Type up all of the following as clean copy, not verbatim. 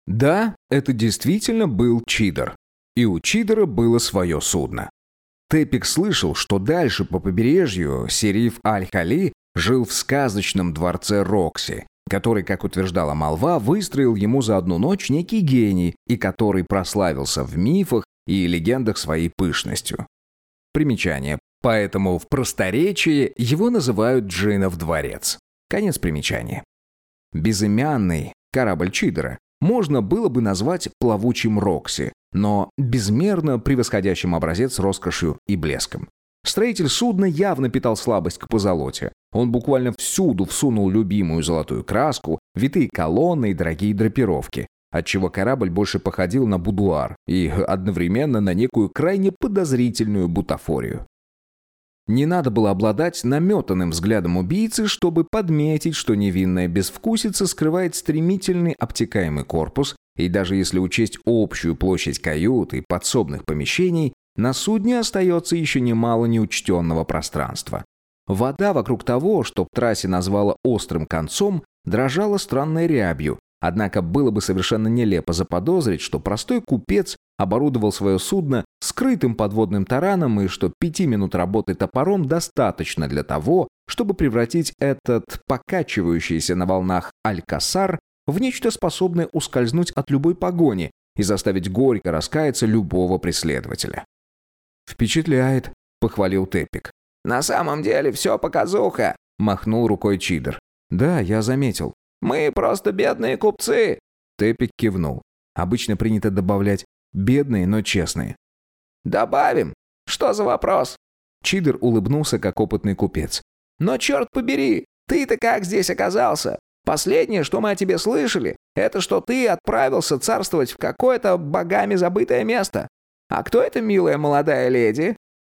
Да, это действительно был Чидер. И у Чидера было свое судно. Тепик слышал, что дальше по побережью Сериф Аль-Хали жил в сказочном дворце Рокси, который, как утверждала молва, выстроил ему за одну ночь некий гений и который прославился в мифах и легендах своей пышностью. Примечание. Поэтому в просторечии его называют Джинов дворец. Конец примечания. Безымянный корабль Чидера можно было бы назвать плавучим Рокси, но безмерно превосходящим образец роскошью и блеском. Строитель судна явно питал слабость к позолоте. Он буквально всюду всунул любимую золотую краску, витые колонны и дорогие драпировки, отчего корабль больше походил на будуар и одновременно на некую крайне подозрительную бутафорию. Не надо было обладать наметанным взглядом убийцы, чтобы подметить, что невинная безвкусица скрывает стремительный обтекаемый корпус, и даже если учесть общую площадь кают и подсобных помещений, на судне остается еще немало неучтенного пространства. Вода вокруг того, что Птрасси назвала острым концом, дрожала странной рябью, однако было бы совершенно нелепо заподозрить, что простой купец оборудовал свое судно скрытым подводным тараном и что 5 минут работы топором достаточно для того, чтобы превратить этот покачивающийся на волнах Алькасар в нечто способное ускользнуть от любой погони и заставить горько раскаяться любого преследователя. «Впечатляет», — похвалил Тепик. «На самом деле все показуха», — махнул рукой Чидер. «Да, я заметил». «Мы просто бедные купцы». Тепик кивнул. Обычно принято добавлять «бедные, но честные». «Добавим. Что за вопрос?» Чидер улыбнулся, как опытный купец. «Но черт побери, ты-то как здесь оказался? Последнее, что мы о тебе слышали, это что ты отправился царствовать в какое-то богами забытое место. А кто эта милая молодая леди?»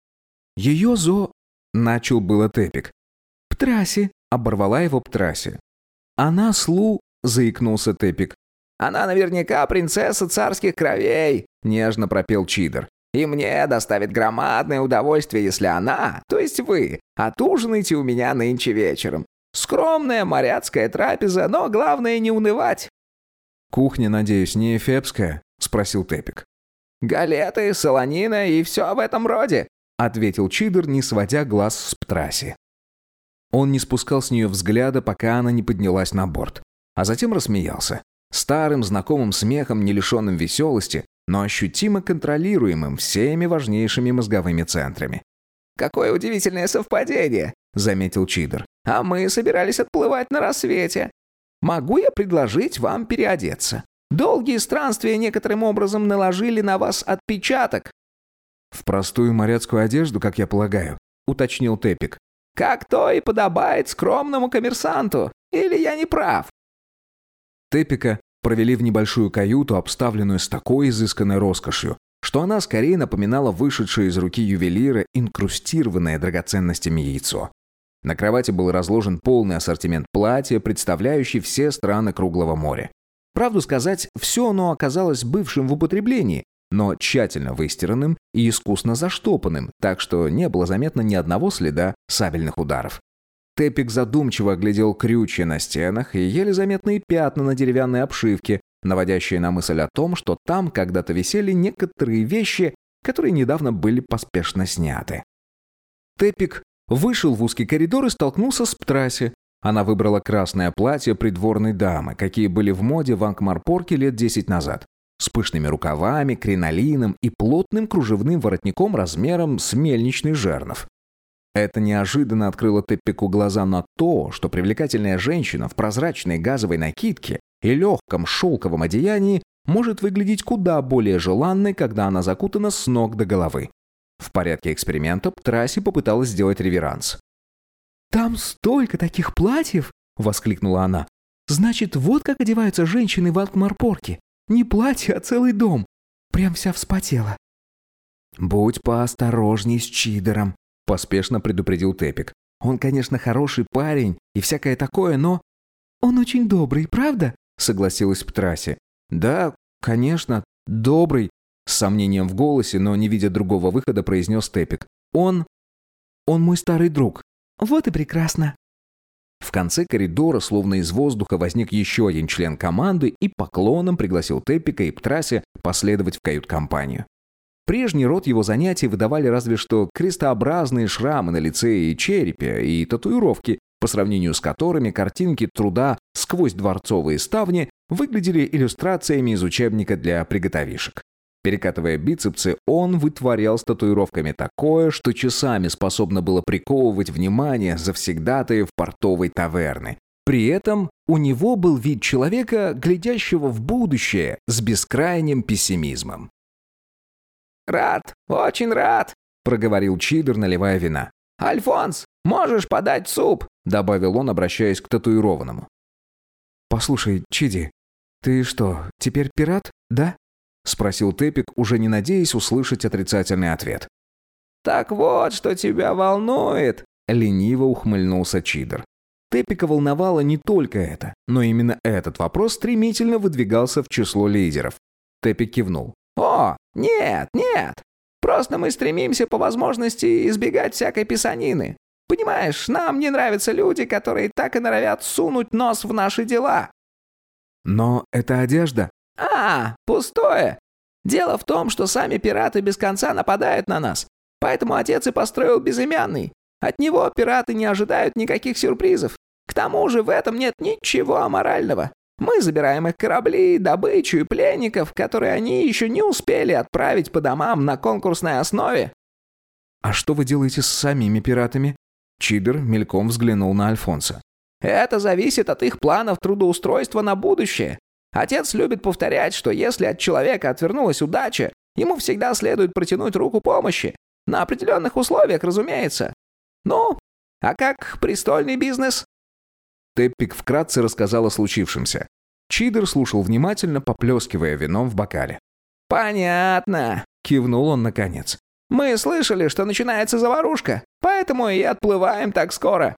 «Ее начал было Тепик. «Птрасси», — оборвала его Птрасси. «Она заикнулся Тепик. «Она наверняка принцесса царских кровей», — нежно пропел Чидер. «И мне доставит громадное удовольствие, если она, то есть вы, отужинаете у меня нынче вечером. Скромная моряцкая трапеза, но главное не унывать». «Кухня, надеюсь, не эфепская?» — спросил Тепик. «Галеты, солонина и все в этом роде», — ответил Чидер, не сводя глаз с Птрасси. Он не спускал с нее взгляда, пока она не поднялась на борт, а затем рассмеялся. Старым знакомым смехом, не лишенным веселости, но ощутимо контролируемым всеми важнейшими мозговыми центрами. «Какое удивительное совпадение», — заметил Чидер. «А мы собирались отплывать на рассвете. Могу я предложить вам переодеться? Долгие странствия некоторым образом наложили на вас отпечаток». «В простую моряцкую одежду, как я полагаю», — уточнил Тепик. «Как то и подобает скромному коммерсанту. Или я не прав?» Тепика провели в небольшую каюту, обставленную с такой изысканной роскошью, что она скорее напоминала вышедшее из руки ювелира инкрустированное драгоценностями яйцо. На кровати был разложен полный ассортимент платья, представляющий все страны Круглого моря. Правду сказать, все оно оказалось бывшим в употреблении, но тщательно выстиранным и искусно заштопанным, так что не было заметно ни одного следа сабельных ударов. Тепик задумчиво оглядел крючья на стенах и еле заметные пятна на деревянной обшивке, наводящие на мысль о том, что там когда-то висели некоторые вещи, которые недавно были поспешно сняты. Тепик вышел в узкий коридор и столкнулся с Птрасси. Она выбрала красное платье придворной дамы, какие были в моде в Анкмарпорке лет 10 назад, с пышными рукавами, кринолином и плотным кружевным воротником размером с мельничный жернов. Это неожиданно открыло Тепику глаза на то, что привлекательная женщина в прозрачной газовой накидке и легком шелковом одеянии может выглядеть куда более желанной, когда она закутана с ног до головы. В порядке эксперимента Птрасси попыталась сделать реверанс. «Там столько таких платьев!» — воскликнула она. «Значит, вот как одеваются женщины в Анкмарпорке. Не платье, а целый дом. Прям вся вспотела». «Будь поосторожней с Чидером», — поспешно предупредил Тепик. «Он, конечно, хороший парень и всякое такое, но...» «Он очень добрый, правда?» — согласилась Птрасси. «Да, конечно, добрый», — с сомнением в голосе, но не видя другого выхода, произнес Тепик. Он мой старый друг». «Вот и прекрасно». В конце коридора, словно из воздуха, возник еще один член команды и поклоном пригласил Теппика и Птрася последовать в кают-компанию. Прежний род его занятий выдавали разве что крестообразные шрамы на лице и черепе и татуировки, по сравнению с которыми картинки труда сквозь дворцовые ставни выглядели иллюстрациями из учебника для приготовишек. Перекатывая бицепсы, он вытворял с татуировками такое, что часами способно было приковывать внимание завсегдатаев портовой таверны. При этом у него был вид человека, глядящего в будущее с бескрайним пессимизмом. «Рад, очень рад», — проговорил Чидер, наливая вина. «Альфонс, можешь подать суп?» — добавил он, обращаясь к татуированному. «Послушай, Чиди, ты что, теперь пират, да?» — спросил Теппик, уже не надеясь услышать отрицательный ответ. «Так вот, что тебя волнует», — лениво ухмыльнулся Чидер. Теппика волновало не только это, но именно этот вопрос стремительно выдвигался в число лидеров. Теппик кивнул. «О, нет, нет. Просто мы стремимся по возможности избегать всякой писанины. Понимаешь, нам не нравятся люди, которые так и норовят сунуть нос в наши дела». «Но это одежда». Пустое. Дело в том, что сами пираты без конца нападают на нас. Поэтому отец и построил безымянный. От него пираты не ожидают никаких сюрпризов. К тому же в этом нет ничего аморального. Мы забираем их корабли, добычу и пленников, которые они еще не успели отправить по домам на конкурсной основе». «А что вы делаете с самими пиратами?» Чидер мельком взглянул на Альфонса. «Это зависит от их планов трудоустройства на будущее. Отец любит повторять, что если от человека отвернулась удача, ему всегда следует протянуть руку помощи. На определенных условиях, разумеется. Ну, а как престольный бизнес?» Теппик вкратце рассказал о случившемся. Чидер слушал внимательно, поплескивая вином в бокале. «Понятно», — кивнул он наконец. «Мы слышали, что начинается заварушка, поэтому и отплываем так скоро».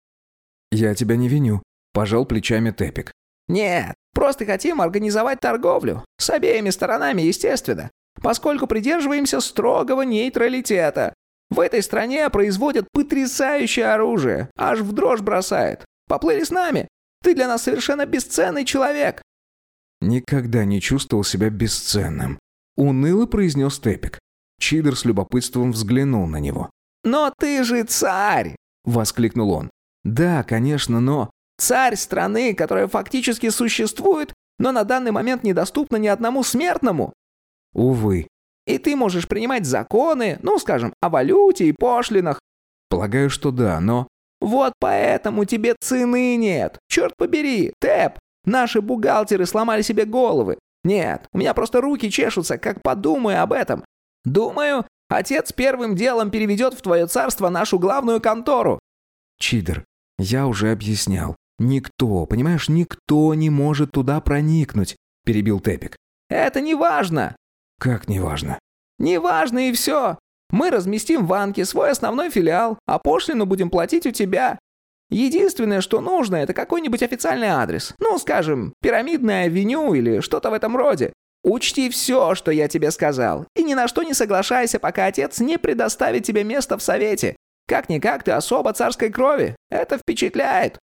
«Я тебя не виню», — пожал плечами Теппик. «Нет, просто хотим организовать торговлю. С обеими сторонами, естественно. Поскольку придерживаемся строгого нейтралитета. В этой стране производят потрясающее оружие. Аж в дрожь бросает. Поплыли с нами. Ты для нас совершенно бесценный человек». «Никогда не чувствовал себя бесценным», — уныло произнес Теппик. Чидер с любопытством взглянул на него. «Но ты же царь!» — воскликнул он. «Да, конечно, но...» «Царь страны, которая фактически существует, но на данный момент недоступна ни одному смертному». «Увы». «И ты можешь принимать законы, ну, скажем, о валюте и пошлинах». «Полагаю, что да, но...» «Вот поэтому тебе цены нет. Черт побери, Тэп, наши бухгалтеры сломали себе головы. Нет, у меня просто руки чешутся, как подумаю об этом. Думаю, отец первым делом переведет в твое царство нашу главную контору». «Чидер, я уже объяснял. Никто, понимаешь, никто не может туда проникнуть», — перебил Теппик. «Это не важно». «Как не важно?» «Не важно и все. Мы разместим в Анке свой основной филиал, а пошлину будем платить у тебя. Единственное, что нужно, это какой-нибудь официальный адрес. Ну, скажем, Пирамидная авеню или что-то в этом роде. Учти все, что я тебе сказал, и ни на что не соглашайся, пока отец не предоставит тебе место в совете. Как-никак ты особо царской крови. Это впечатляет».